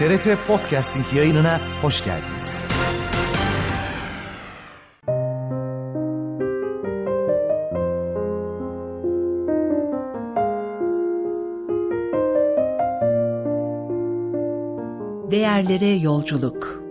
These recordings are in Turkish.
TRT Podcasting yayınına hoş geldiniz. Değerlere yolculuk.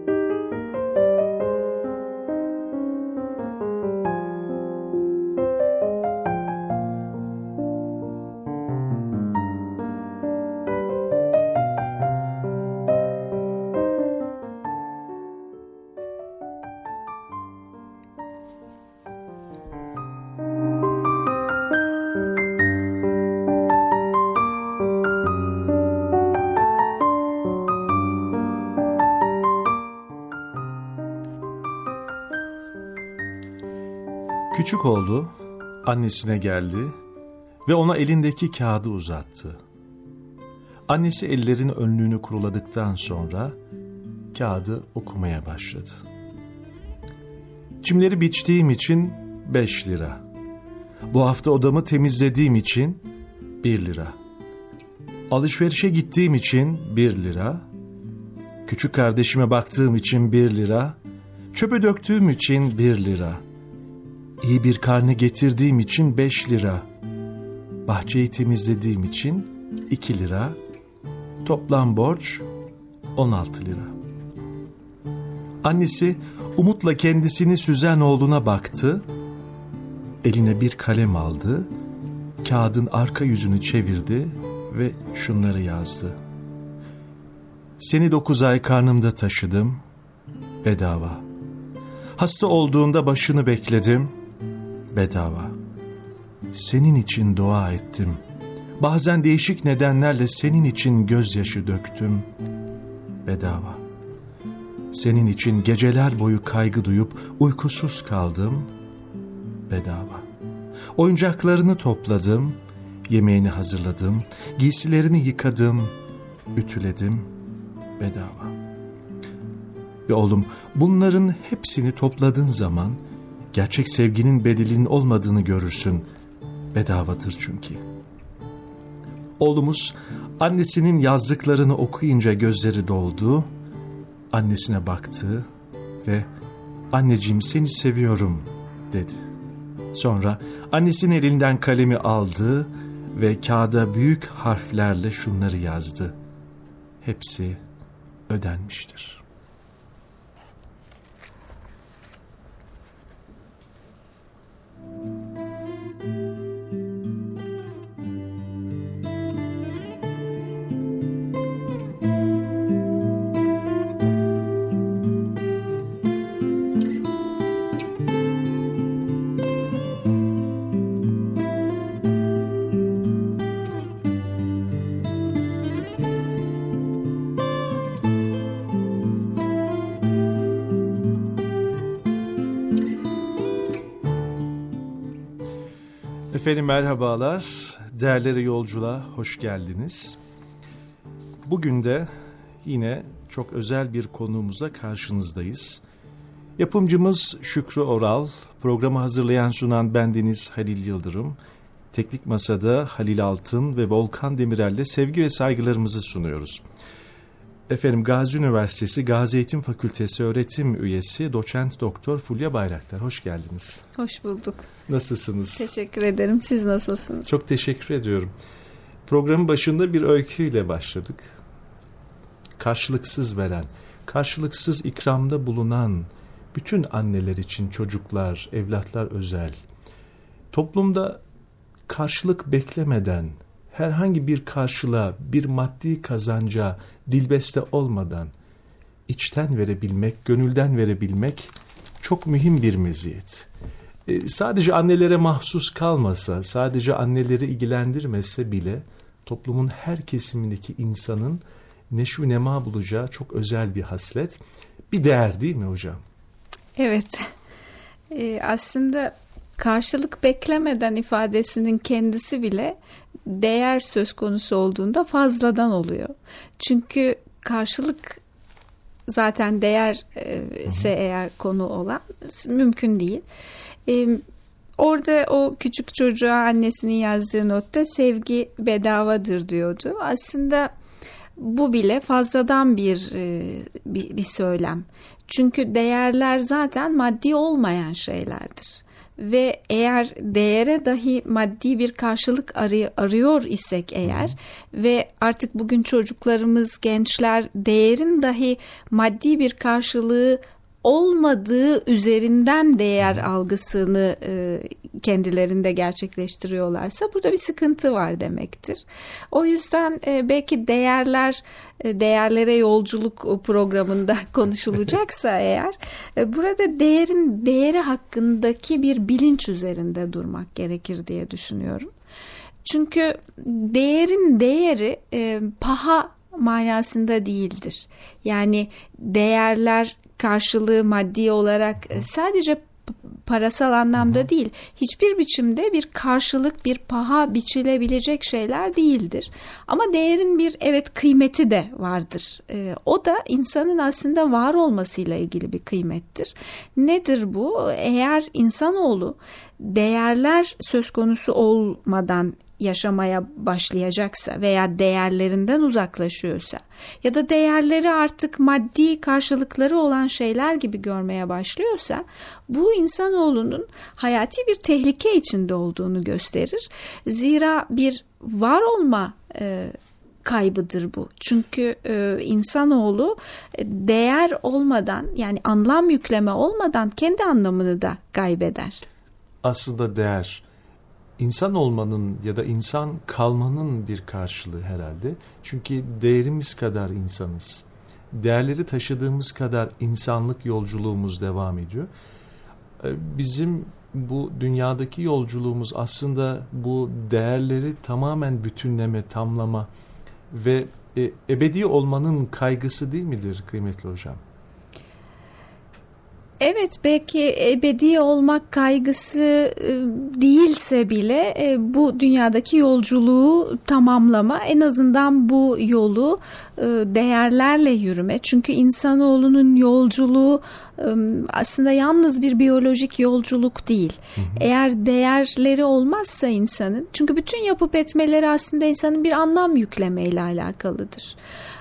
Küçük oğlu annesine geldi ve ona elindeki kağıdı uzattı. Annesi ellerin önlüğünü kuruladıktan sonra kağıdı okumaya başladı. Çimleri biçtiğim için 5 lira. Bu hafta odamı temizlediğim için 1 lira. Alışverişe gittiğim için 1 lira. Küçük kardeşime baktığım için 1 lira. Çöpe döktüğüm için 1 lira. İyi bir karne getirdiğim için 5 lira. Bahçeyi temizlediğim için 2 lira. Toplam borç 16 lira. Annesi umutla kendisini süzen oğluna baktı. Eline bir kalem aldı. Kağıdın arka yüzünü çevirdi ve şunları yazdı. Seni 9 ay karnımda taşıdım. Bedava. Hasta olduğunda başını bekledim. Bedava. Senin için dua ettim. Bazen değişik nedenlerle senin için gözyaşı döktüm. Bedava. Senin için geceler boyu kaygı duyup uykusuz kaldım. Bedava. Oyuncaklarını topladım, yemeğini hazırladım, giysilerini yıkadım, ütüledim. Bedava. Ve oğlum, bunların hepsini topladığın zaman gerçek sevginin bedelinin olmadığını görürsün. Bedavadır çünkü. Oğlumuz annesinin yazdıklarını okuyunca gözleri doldu. Annesine baktı ve anneciğim seni seviyorum dedi. Sonra annesinin elinden kalemi aldı ve kağıda büyük harflerle şunları yazdı. Hepsi ödenmiştir. Efendim merhabalar, değerleri yolculuğa hoş geldiniz. Bugün de yine çok özel bir konuğumuzla karşınızdayız. Yapımcımız Şükrü Oral, programı hazırlayan sunan bendeniz Halil Yıldırım. Teknik Masa'da Halil Altın ve Volkan Demirel'le sevgi ve saygılarımızı sunuyoruz. Efendim Gazi Üniversitesi Gazi Eğitim Fakültesi öğretim üyesi Doçent Doktor Fulya Bayraktar, hoş geldiniz. Hoş bulduk. Nasılsınız? Teşekkür ederim. Siz nasılsınız? Çok teşekkür ediyorum. Programın başında bir öyküyle başladık. Karşılıksız veren, karşılıksız ikramda bulunan bütün anneler için çocuklar, evlatlar özel. Toplumda karşılık beklemeden, herhangi bir karşılığa, bir maddi kazanca dilbeste olmadan içten verebilmek, gönülden verebilmek çok mühim bir meziyet. Sadece annelere mahsus kalmasa, sadece anneleri ilgilendirmese bile toplumun her kesimindeki insanın neşvi nema bulacağı çok özel bir haslet, bir değer değil mi hocam? Evet. Aslında karşılık beklemeden ifadesinin kendisi bile değer söz konusu olduğunda fazladan oluyor. Çünkü karşılık zaten değer ise eğer konu olan mümkün değil. Orada o küçük çocuğa annesinin yazdığı notta sevgi bedavadır diyordu. Aslında bu bile fazladan bir söylem. Çünkü değerler zaten maddi olmayan şeylerdir. Ve eğer değere dahi maddi bir karşılık arıyor isek eğer ve artık bugün çocuklarımız, gençler değerin dahi maddi bir karşılığı olmadığı üzerinden değer algısını kendilerinde gerçekleştiriyorlarsa burada bir sıkıntı var demektir. O yüzden belki değerlere yolculuk programında konuşulacaksa eğer burada değeri hakkındaki bir bilinç üzerinde durmak gerekir diye düşünüyorum. Çünkü değerin değeri paha manasında değildir. Yani değerler karşılığı maddi olarak sadece parasal anlamda değil, hiçbir biçimde bir karşılık, bir paha biçilebilecek şeyler değildir. Ama değerin bir kıymeti de vardır. O da insanın aslında var olmasıyla ilgili bir kıymettir. Nedir bu? Eğer insanoğlu değerler söz konusu olmadan yaşamaya başlayacaksa veya değerlerinden uzaklaşıyorsa ya da değerleri artık maddi karşılıkları olan şeyler gibi görmeye başlıyorsa bu insanoğlunun hayati bir tehlike içinde olduğunu gösterir. Zira bir var olma kaybıdır bu. Çünkü insanoğlu değer olmadan, yani anlam yükleme olmadan kendi anlamını da kaybeder. Aslında değer İnsan olmanın ya da insan kalmanın bir karşılığı herhalde. Çünkü değerimiz kadar insanız. Değerleri taşıdığımız kadar insanlık yolculuğumuz devam ediyor. Bizim bu dünyadaki yolculuğumuz aslında bu değerleri tamamen bütünleme, tamlama ve ebedi olmanın kaygısı değil midir kıymetli hocam? Evet, belki ebedi olmak kaygısı değilse bile bu dünyadaki yolculuğu tamamlama, en azından bu yolu değerlerle yürüme. Çünkü insanoğlunun yolculuğu aslında yalnız bir biyolojik yolculuk değil. Eğer değerleri olmazsa insanın, çünkü bütün yapıp etmeleri aslında insanın bir anlam yüklemeyle alakalıdır.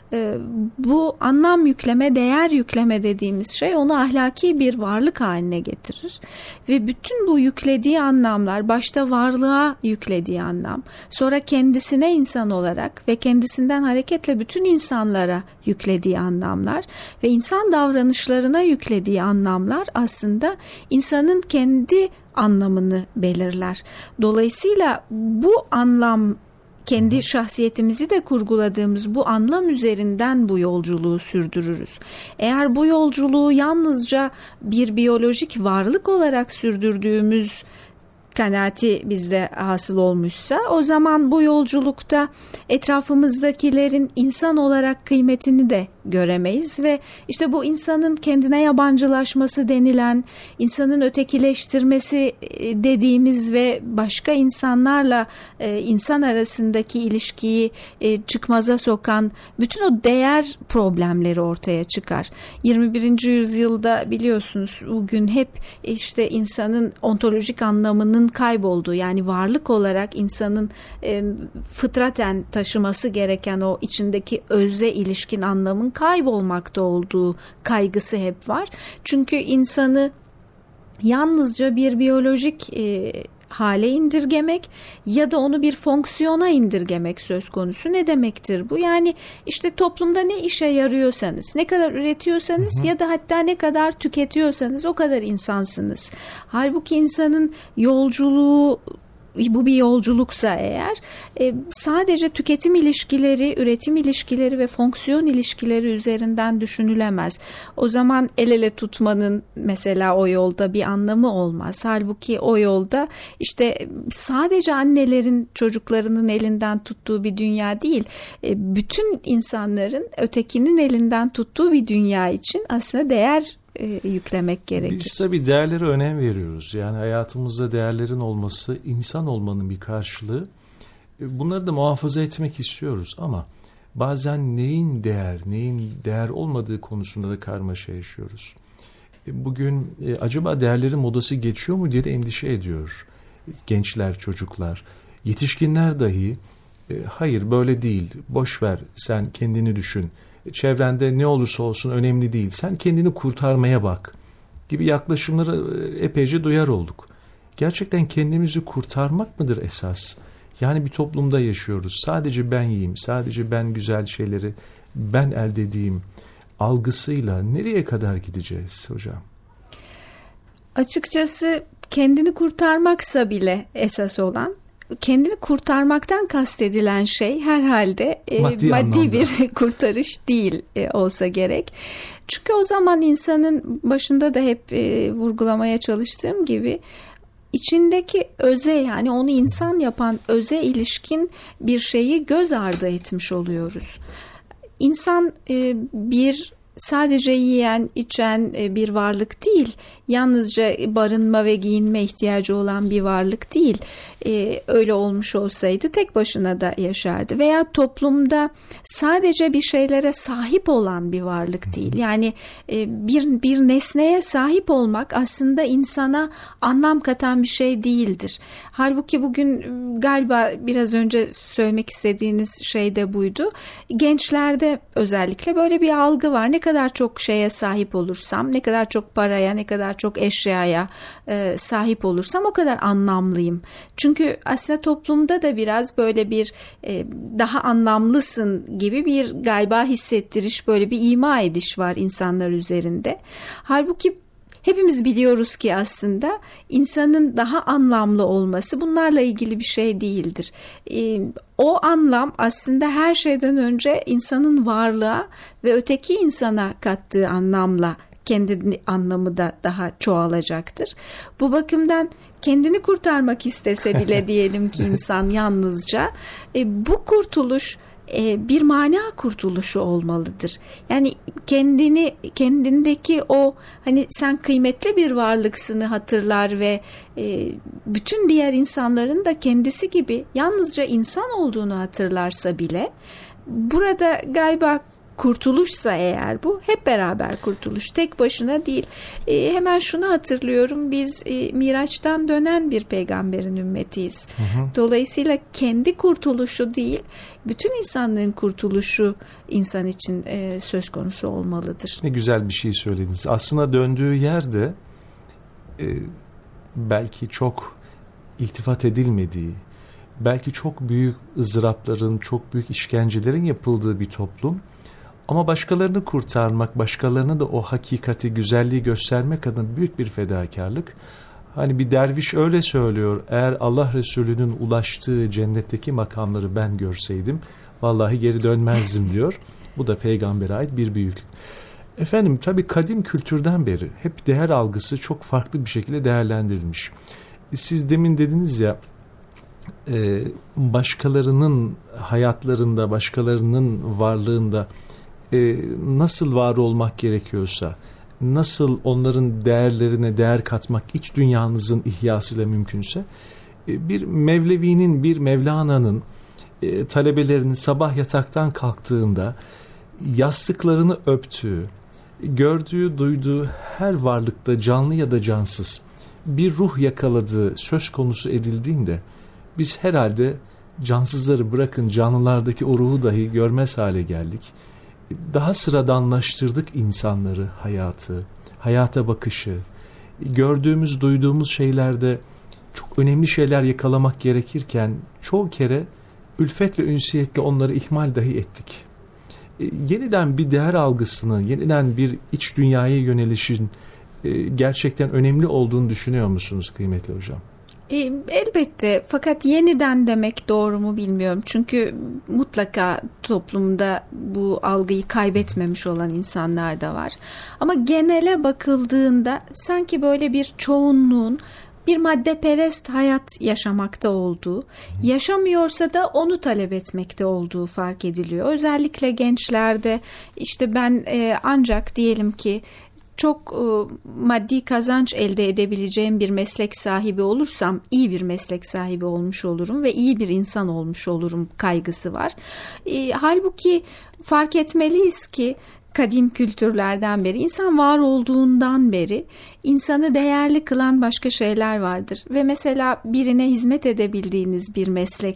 Bu anlam yükleme, değer yükleme dediğimiz şey onu ahlaki bir varlık haline getirir. Ve bütün bu yüklediği anlamlar, başta varlığa yüklediği anlam, sonra kendisine insan olarak ve kendisinden hareketle bütün insanlara yüklediği anlamlar ve insan davranışlarına yüklediği anlamlar aslında insanın kendi anlamını belirler. Dolayısıyla bu anlam, kendi şahsiyetimizi de kurguladığımız bu anlam üzerinden bu yolculuğu sürdürürüz. Eğer bu yolculuğu yalnızca bir biyolojik varlık olarak sürdürdüğümüz kanaati bizde hasıl olmuşsa, o zaman bu yolculukta etrafımızdakilerin insan olarak kıymetini de göremeyiz ve işte bu insanın kendine yabancılaşması denilen, insanın ötekileştirmesi dediğimiz ve başka insanlarla insan arasındaki ilişkiyi çıkmaza sokan bütün o değer problemleri ortaya çıkar. 21. yüzyılda biliyorsunuz bugün hep işte insanın ontolojik anlamının kaybolduğu, yani varlık olarak insanın fıtraten taşıması gereken o içindeki özle ilişkin anlamın kaybolmakta olduğu kaygısı hep var. Çünkü insanı yalnızca bir biyolojik hale indirgemek ya da onu bir fonksiyona indirgemek söz konusu. Ne demektir bu? Yani işte toplumda ne işe yarıyorsanız, ne kadar üretiyorsanız ya da hatta ne kadar tüketiyorsanız o kadar insansınız. Halbuki insanın yolculuğu, bu bir yolculuksa eğer, sadece tüketim ilişkileri, üretim ilişkileri ve fonksiyon ilişkileri üzerinden düşünülemez. O zaman el ele tutmanın mesela o yolda bir anlamı olmaz. Halbuki o yolda işte sadece annelerin çocuklarının elinden tuttuğu bir dünya değil, bütün insanların ötekinin elinden tuttuğu bir dünya için aslında değer yüklemek gerekir. Biz tabii değerlere önem veriyoruz. Yani hayatımızda değerlerin olması, insan olmanın bir karşılığı. Bunları da muhafaza etmek istiyoruz ama bazen neyin değer olmadığı konusunda da karmaşa yaşıyoruz. Bugün acaba değerlerin modası geçiyor mu diye de endişe ediyor gençler, çocuklar. Yetişkinler dahi Hayır böyle değil, boş ver, sen kendini düşün. Çevrende ne olursa olsun önemli değil. Sen kendini kurtarmaya bak gibi yaklaşımları epeyce duyar olduk. Gerçekten kendimizi kurtarmak mıdır esas? Yani bir toplumda yaşıyoruz. Sadece ben yiyeyim, sadece ben güzel şeyleri ben elde edeyim algısıyla nereye kadar gideceğiz hocam? Açıkçası kendini kurtarmaksa bile esas olan, kendini kurtarmaktan kastedilen şey herhalde maddi bir kurtarış değil olsa gerek. Çünkü o zaman insanın, başında da hep vurgulamaya çalıştığım gibi, içindeki öze, yani onu insan yapan öze ilişkin bir şeyi göz ardı etmiş oluyoruz. İnsan bir sadece yiyen, içen bir varlık değil. Yalnızca barınma ve giyinme ihtiyacı olan bir varlık değil. Öyle olmuş olsaydı tek başına da yaşardı. Veya toplumda sadece bir şeylere sahip olan bir varlık değil. Yani bir nesneye sahip olmak aslında insana anlam katan bir şey değildir. Halbuki bugün galiba biraz önce söylemek istediğiniz şey de buydu. Gençlerde özellikle böyle bir algı var. Ne kadar çok şeye sahip olursam, ne kadar çok paraya, ne kadar çok eşyaya sahip olursam o kadar anlamlıyım. Çünkü aslında toplumda da biraz böyle bir daha anlamlısın gibi bir galiba hissettiriş, böyle bir ima ediş var insanlar üzerinde. Halbuki hepimiz biliyoruz ki aslında insanın daha anlamlı olması bunlarla ilgili bir şey değildir. O anlam aslında her şeyden önce insanın varlığa ve öteki insana kattığı anlamla kendi anlamı da daha çoğalacaktır. Bu bakımdan kendini kurtarmak istese bile diyelim ki insan yalnızca bu kurtuluş bir mana kurtuluşu olmalıdır. Yani kendindeki o, hani sen kıymetli bir varlıksını hatırlar ve bütün diğer insanların da kendisi gibi yalnızca insan olduğunu hatırlarsa bile, burada galiba kurtuluşsa eğer bu hep beraber kurtuluş, tek başına değil. Hemen şunu hatırlıyorum, biz Miraç'tan dönen bir peygamberin ümmetiyiz. Dolayısıyla kendi kurtuluşu değil, bütün insanlığın kurtuluşu insan için söz konusu olmalıdır. Ne güzel bir şey söylediniz. Aslında döndüğü yerde belki çok iltifat edilmediği, belki çok büyük ızdırapların, çok büyük işkencelerin yapıldığı bir toplum. Ama başkalarını kurtarmak, başkalarına da o hakikati, güzelliği göstermek adına büyük bir fedakarlık. Hani bir derviş öyle söylüyor: eğer Allah Resulü'nün ulaştığı cennetteki makamları ben görseydim vallahi geri dönmezdim diyor. Bu da peygambere ait bir büyüklük. Efendim, tabii kadim kültürden beri hep değer algısı çok farklı bir şekilde değerlendirilmiş. Siz demin dediniz ya, başkalarının hayatlarında, başkalarının varlığında nasıl var olmak gerekiyorsa, nasıl onların değerlerine değer katmak iç dünyanızın ihyasıyla mümkünse, bir Mevlevi'nin, bir Mevlana'nın talebelerinin sabah yataktan kalktığında yastıklarını öptüğü, gördüğü, duyduğu her varlıkta, canlı ya da cansız, bir ruh yakaladığı söz konusu edildiğinde biz herhalde cansızları bırakın, canlılardaki o ruhu dahi görmez hale geldik. Daha sıradanlaştırdık insanları, hayatı, hayata bakışı. Gördüğümüz, duyduğumuz şeylerde çok önemli şeyler yakalamak gerekirken çoğu kere ülfet ve ünsiyetle onları ihmal dahi ettik. Yeniden bir değer algısını, yeniden bir iç dünyaya yönelişin gerçekten önemli olduğunu düşünüyor musunuz kıymetli hocam? Elbette, fakat yeniden demek doğru mu bilmiyorum. Çünkü mutlaka toplumda bu algıyı kaybetmemiş olan insanlar da var. Ama genele bakıldığında sanki böyle bir çoğunluğun bir maddeperest hayat yaşamakta olduğu, yaşamıyorsa da onu talep etmekte olduğu fark ediliyor. Özellikle gençlerde işte ben ancak diyelim ki çok maddi kazanç elde edebileceğim bir meslek sahibi olursam iyi bir meslek sahibi olmuş olurum ve iyi bir insan olmuş olurum kaygısı var. Halbuki fark etmeliyiz ki kadim kültürlerden beri, insan var olduğundan beri insanı değerli kılan başka şeyler vardır. Ve mesela birine hizmet edebildiğiniz bir meslek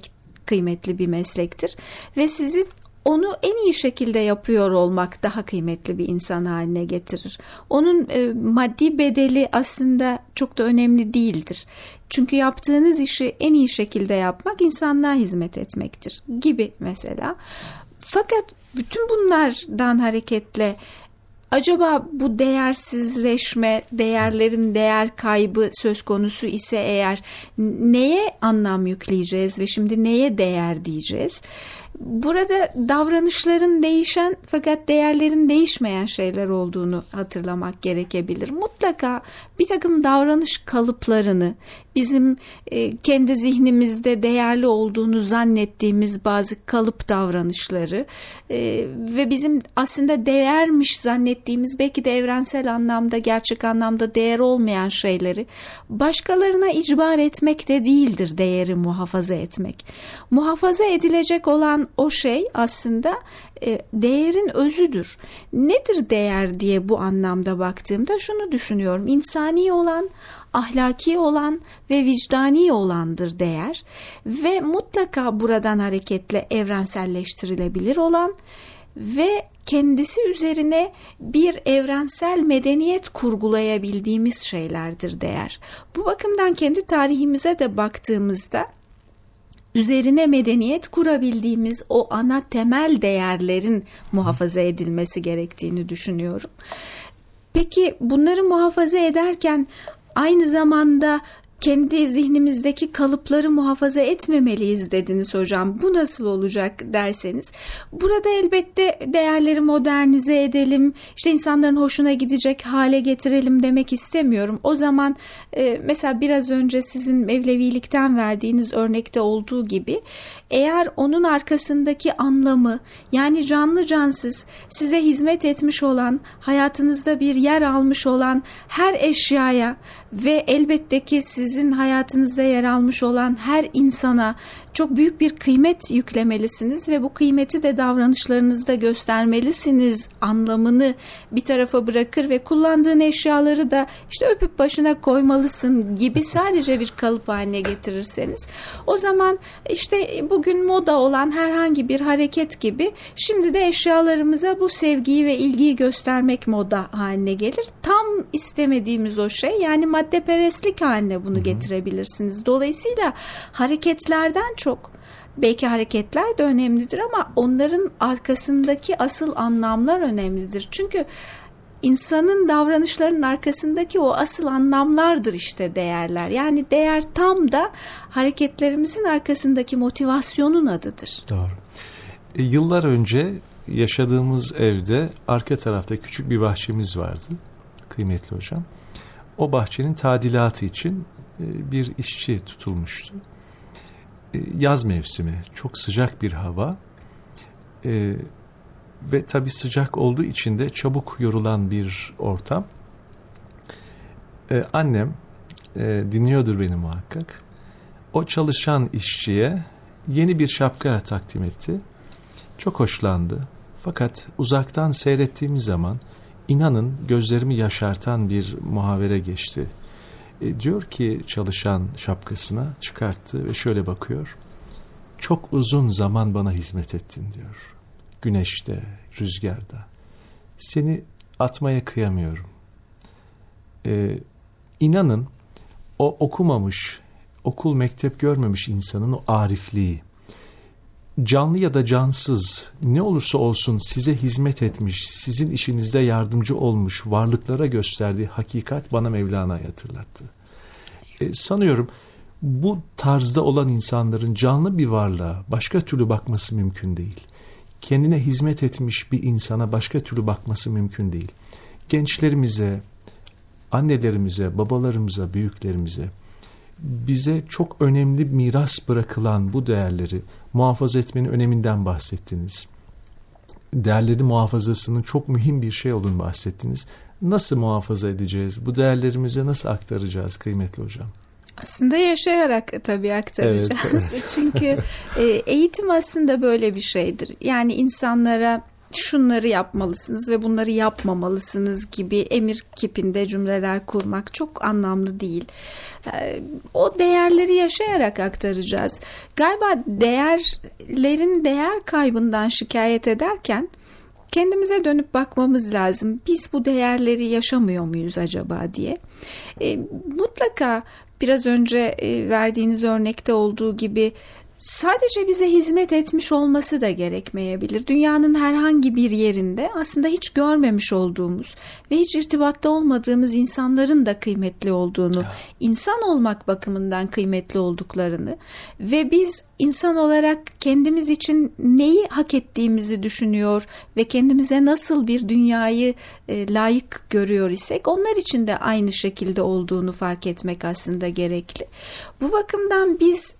kıymetli bir meslektir ve sizi onu en iyi şekilde yapıyor olmak daha kıymetli bir insan haline getirir. Onun maddi bedeli aslında çok da önemli değildir. Çünkü yaptığınız işi en iyi şekilde yapmak insanlığa hizmet etmektir gibi mesela. Fakat bütün bunlardan hareketle acaba bu değersizleşme, değerlerin değer kaybı söz konusu ise eğer neye anlam yükleyeceğiz ve şimdi neye değer diyeceğiz? Burada davranışların değişen fakat değerlerin değişmeyen şeyler olduğunu hatırlamak gerekebilir. Mutlaka bir takım davranış kalıplarını, bizim kendi zihnimizde değerli olduğunu zannettiğimiz bazı kalıp davranışları ve bizim aslında değermiş zannettiğimiz belki de evrensel anlamda, gerçek anlamda değer olmayan şeyleri başkalarına icbar etmek de değildir değeri muhafaza etmek. Muhafaza edilecek olan o şey aslında değerin özüdür. Nedir değer diye bu anlamda baktığımda şunu düşünüyorum. İnsani olan, ahlaki olan ve vicdani olandır değer ve mutlaka buradan hareketle evrenselleştirilebilir olan ve kendisi üzerine bir evrensel medeniyet kurgulayabildiğimiz şeylerdir değer. Bu bakımdan kendi tarihimize de baktığımızda üzerine medeniyet kurabildiğimiz o ana temel değerlerin muhafaza edilmesi gerektiğini düşünüyorum. Peki bunları muhafaza ederken aynı zamanda kendi zihnimizdeki kalıpları muhafaza etmemeliyiz dediniz hocam. Bu nasıl olacak derseniz. Burada elbette değerleri modernize edelim, işte insanların hoşuna gidecek hale getirelim demek istemiyorum. O zaman mesela biraz önce sizin Mevlevilikten verdiğiniz örnekte olduğu gibi eğer onun arkasındaki anlamı, yani canlı cansız size hizmet etmiş olan, hayatınızda bir yer almış olan her eşyaya ve elbette ki sizin hayatınızda yer almış olan her insana çok büyük bir kıymet yüklemelisiniz ve bu kıymeti de davranışlarınızda göstermelisiniz anlamını bir tarafa bırakır ve kullandığın eşyaları da işte öpüp başına koymalısın gibi sadece bir kalıp haline getirirseniz, o zaman işte bugün moda olan herhangi bir hareket gibi şimdi de eşyalarımıza bu sevgiyi ve ilgiyi göstermek moda haline gelir. Tam istemediğimiz o şey, yani maddeperestlik haline bunu getirebilirsiniz. Dolayısıyla hareketlerden çok, belki hareketler de önemlidir ama onların arkasındaki asıl anlamlar önemlidir. Çünkü insanın davranışlarının arkasındaki o asıl anlamlardır işte değerler. Yani değer tam da hareketlerimizin arkasındaki motivasyonun adıdır. Doğru. Yıllar önce yaşadığımız evde arka tarafta küçük bir bahçemiz vardı kıymetli hocam. O bahçenin tadilatı için bir işçi tutulmuştu. Yaz mevsimi, çok sıcak bir hava ve tabii sıcak olduğu için de çabuk yorulan bir ortam. Annem dinliyordur beni muhakkak. O çalışan işçiye yeni bir şapka takdim etti. Çok hoşlandı. Fakat uzaktan seyrettiğimiz zaman inanın gözlerimi yaşartan bir muhavere geçti. Diyor ki çalışan şapkasına çıkarttı ve şöyle bakıyor. Çok uzun zaman bana hizmet ettin diyor. Güneşte, rüzgarda. Seni atmaya kıyamıyorum. İnanın o okumamış, okul mektep görmemiş insanın o arifliği, canlı ya da cansız ne olursa olsun size hizmet etmiş, sizin işinizde yardımcı olmuş varlıklara gösterdiği hakikat bana Mevlana'yı hatırlattı. Sanıyorum bu tarzda olan insanların canlı bir varlığa başka türlü bakması mümkün değil. Kendine hizmet etmiş bir insana başka türlü bakması mümkün değil. Gençlerimize, annelerimize, babalarımıza, büyüklerimize bize çok önemli miras bırakılan bu değerleri muhafaza etmenin öneminden bahsettiniz. Değerleri muhafazasının çok mühim bir şey olduğunu bahsettiniz. Nasıl muhafaza edeceğiz? Bu değerlerimize nasıl aktaracağız kıymetli hocam? Aslında yaşayarak tabii aktaracağız. Evet. Çünkü eğitim aslında böyle bir şeydir. Yani insanlara şunları yapmalısınız ve bunları yapmamalısınız gibi emir kipinde cümleler kurmak çok anlamlı değil. O değerleri yaşayarak aktaracağız. Galiba değerlerin değer kaybından şikayet ederken kendimize dönüp bakmamız lazım. Biz bu değerleri yaşamıyor muyuz acaba diye. Mutlaka biraz önce verdiğiniz örnekte olduğu gibi sadece bize hizmet etmiş olması da gerekmeyebilir. Dünyanın herhangi bir yerinde aslında hiç görmemiş olduğumuz ve hiç irtibatta olmadığımız insanların da kıymetli olduğunu, insan olmak bakımından kıymetli olduklarını ve biz insan olarak kendimiz için neyi hak ettiğimizi düşünüyor ve kendimize nasıl bir dünyayı layık görüyor isek onlar için de aynı şekilde olduğunu fark etmek aslında gerekli. Bu bakımdan biz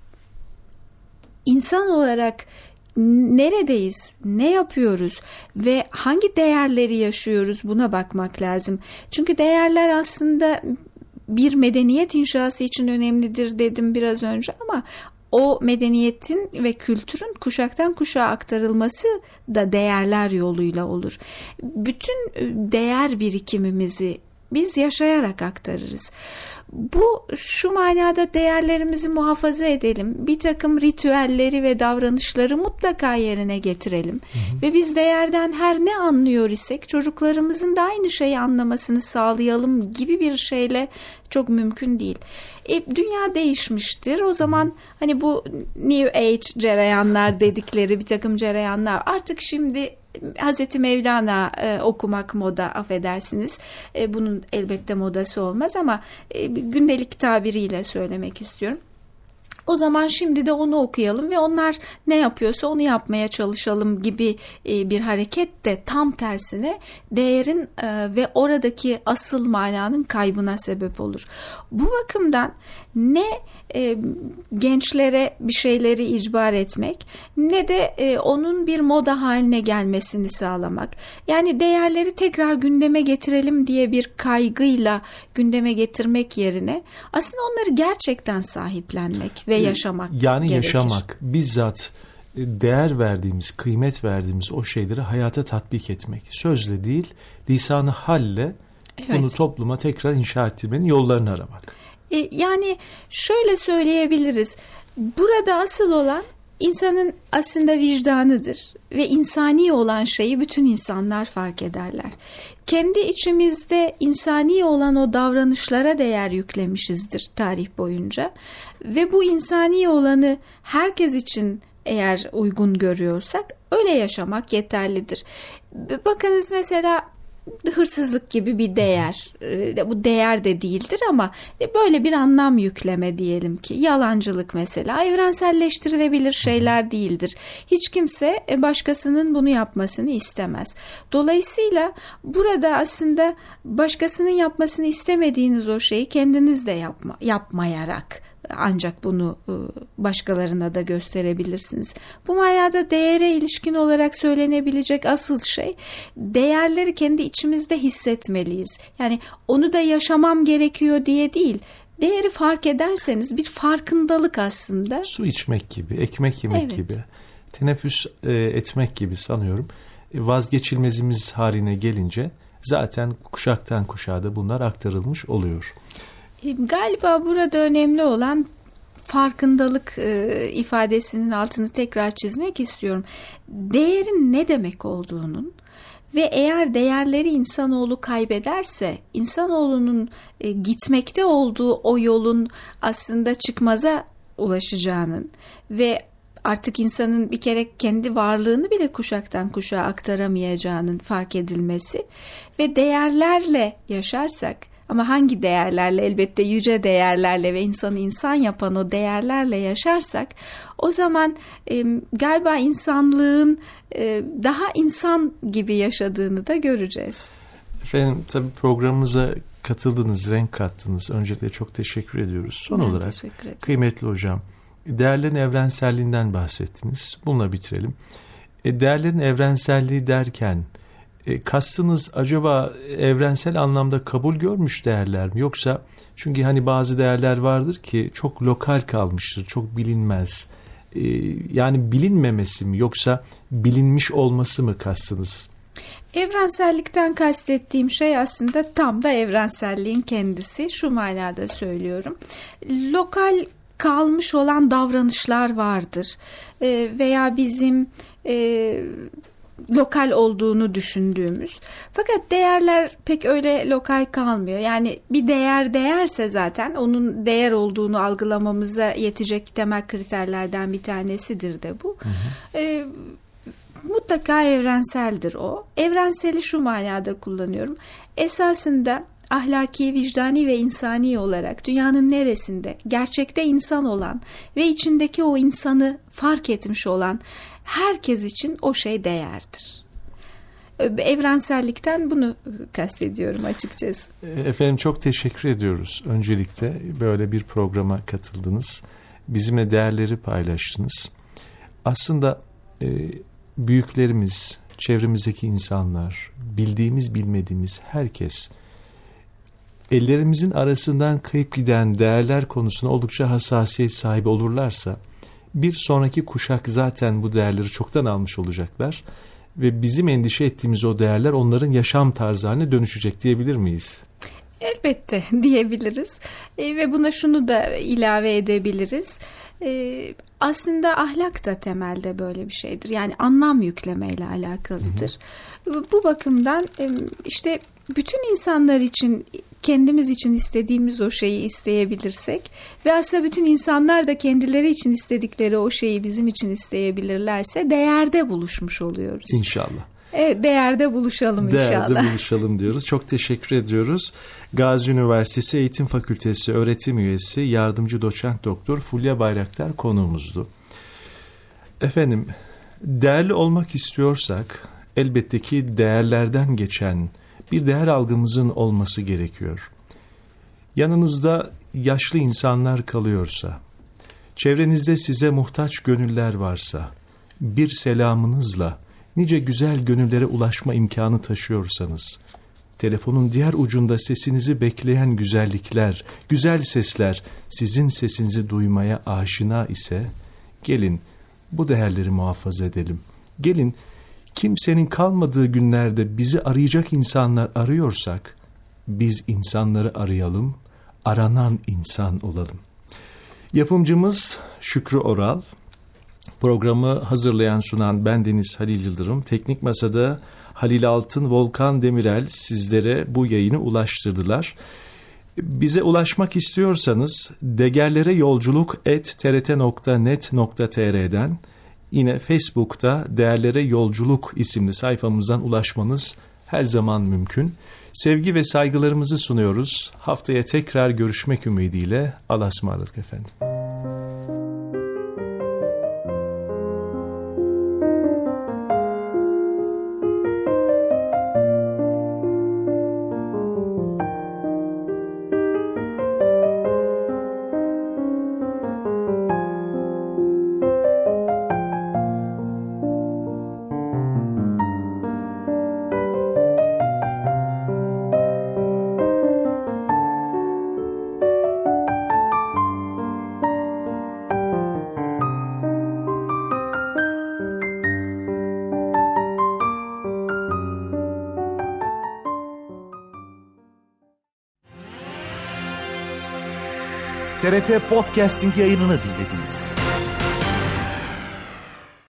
İnsan olarak neredeyiz, ne yapıyoruz ve hangi değerleri yaşıyoruz buna bakmak lazım. Çünkü değerler aslında bir medeniyet inşası için önemlidir dedim biraz önce ama o medeniyetin ve kültürün kuşaktan kuşağa aktarılması da değerler yoluyla olur. Bütün değer birikimimizi biz yaşayarak aktarırız. Bu şu manada değerlerimizi muhafaza edelim. Bir takım ritüelleri ve davranışları mutlaka yerine getirelim. Ve biz değerden her ne anlıyor isek çocuklarımızın da aynı şeyi anlamasını sağlayalım gibi bir şeyle çok mümkün değil. Dünya değişmiştir. O zaman hani bu New Age cereyanlar dedikleri bir takım cereyanlar artık şimdi Hazreti Mevlana okumak moda, affedersiniz. Bunun elbette modası olmaz ama gündelik tabiriyle söylemek istiyorum. O zaman şimdi de onu okuyalım ve onlar ne yapıyorsa onu yapmaya çalışalım gibi bir hareket de tam tersine değerin ve oradaki asıl mananın kaybına sebep olur. Bu bakımdan ne gençlere bir şeyleri icbar etmek ne de onun bir moda haline gelmesini sağlamak. Yani değerleri tekrar gündeme getirelim diye bir kaygıyla gündeme getirmek yerine aslında onları gerçekten sahiplenmek ve yaşamak yani gerekir. Yaşamak, bizzat değer verdiğimiz, kıymet verdiğimiz o şeyleri hayata tatbik etmek. Sözle değil, lisan-ı halle bunu topluma tekrar inşa ettirmenin yollarını aramak. Yani şöyle söyleyebiliriz. Burada asıl olan insanın aslında vicdanıdır ve insani olan şeyi bütün insanlar fark ederler. Kendi içimizde insani olan o davranışlara değer yüklemişizdir tarih boyunca ve bu insani olanı herkes için eğer uygun görüyorsak öyle yaşamak yeterlidir. Bakınız mesela hırsızlık gibi bir değer, bu değer de değildir ama böyle bir anlam yükleme diyelim ki yalancılık mesela evrenselleştirilebilir şeyler değildir. Hiç kimse başkasının bunu yapmasını istemez. Dolayısıyla burada aslında başkasının yapmasını istemediğiniz o şeyi kendiniz de yapmayarak ancak bunu başkalarına da gösterebilirsiniz. Bu manada değere ilişkin olarak söylenebilecek asıl şey değerleri kendi içimizde hissetmeliyiz. Yani onu da yaşamam gerekiyor diye değil. Değeri fark ederseniz bir farkındalık aslında. Su içmek gibi, ekmek yemek gibi, teneffüs etmek gibi sanıyorum. Vazgeçilmezimiz haline gelince zaten kuşaktan kuşağa da bunlar aktarılmış oluyor. Galiba burada önemli olan farkındalık ifadesinin altını tekrar çizmek istiyorum. Değerin ne demek olduğunun ve eğer değerleri insanoğlu kaybederse insanoğlunun gitmekte olduğu o yolun aslında çıkmaza ulaşacağının ve artık insanın bir kere kendi varlığını bile kuşaktan kuşağa aktaramayacağının fark edilmesi ve değerlerle yaşarsak ama hangi değerlerle? Elbette yüce değerlerle ve insanı insan yapan o değerlerle yaşarsak o zaman galiba insanlığın daha insan gibi yaşadığını da göreceğiz. Efendim tabii programımıza katıldınız, renk kattınız. Öncelikle çok teşekkür ediyoruz. Son olarak kıymetli hocam, değerlerin evrenselliğinden bahsettiniz. Bununla bitirelim. Değerlerin evrenselliği derken kastınız acaba evrensel anlamda kabul görmüş değerler mi? Yoksa çünkü hani bazı değerler vardır ki çok lokal kalmıştır, çok bilinmez. Yani bilinmemesi mi yoksa bilinmiş olması mı kastınız? Evrensellikten kastettiğim şey aslında tam da evrenselliğin kendisi. Şu manada söylüyorum. Lokal kalmış olan davranışlar vardır. Veya bizim lokal olduğunu düşündüğümüz. Fakat değerler pek öyle lokal kalmıyor. Yani bir değerse zaten onun değer olduğunu algılamamıza yetecek temel kriterlerden bir tanesidir de bu. Mutlaka evrenseldir o. Evrenseli şu manada kullanıyorum. Esasında ahlaki, vicdani ve insani olarak dünyanın neresinde gerçekte insan olan ve içindeki o insanı fark etmiş olan herkes için o şey değerdir. Evrensellikten bunu kastediyorum açıkçası. Efendim çok teşekkür ediyoruz. Öncelikle böyle bir programa katıldınız. Bizimle değerleri paylaştınız. Aslında büyüklerimiz, çevremizdeki insanlar, bildiğimiz bilmediğimiz herkes ellerimizin arasından kayıp giden değerler konusunda oldukça hassasiyet sahibi olurlarsa bir sonraki kuşak zaten bu değerleri çoktan almış olacaklar ve bizim endişe ettiğimiz o değerler onların yaşam tarzı haline dönüşecek diyebilir miyiz? Elbette diyebiliriz ve buna şunu da ilave edebiliriz. Aslında ahlak da temelde böyle bir şeydir. Yani anlam yüklemeyle alakalıdır. Bu bakımdan işte bütün insanlar için kendimiz için istediğimiz o şeyi isteyebilirsek ve aslında bütün insanlar da kendileri için istedikleri o şeyi bizim için isteyebilirlerse değerde buluşmuş oluyoruz. İnşallah. Evet, değerde buluşalım inşallah. Değerde buluşalım diyoruz. Çok teşekkür ediyoruz. Gazi Üniversitesi Eğitim Fakültesi öğretim üyesi yardımcı doçent doktor Fulya Bayraktar konuğumuzdu. Efendim, değerli olmak istiyorsak elbette ki değerlerden geçen bir değer algımızın olması gerekiyor. Yanınızda yaşlı insanlar kalıyorsa, çevrenizde size muhtaç gönüller varsa, bir selamınızla nice güzel gönüllere ulaşma imkanı taşıyorsanız, telefonun diğer ucunda sesinizi bekleyen güzellikler, güzel sesler sizin sesinizi duymaya aşina ise, gelin bu değerleri muhafaza edelim. Gelin kimsenin kalmadığı günlerde bizi arayacak insanlar arıyorsak, biz insanları arayalım, aranan insan olalım. Yapımcımız Şükrü Oral, programı hazırlayan sunan bendeniz Halil Yıldırım, teknik masada Halil Altın, Volkan Demirel sizlere bu yayını ulaştırdılar. Bize ulaşmak istiyorsanız degerlereyolculuk@trt.net.tr'den, yine Facebook'ta Değerlere Yolculuk isimli sayfamızdan ulaşmanız her zaman mümkün. Sevgi ve saygılarımızı sunuyoruz. Haftaya tekrar görüşmek ümidiyle. Allah'a ısmarladık efendim. TRT Podcasting yayınını dinlediniz.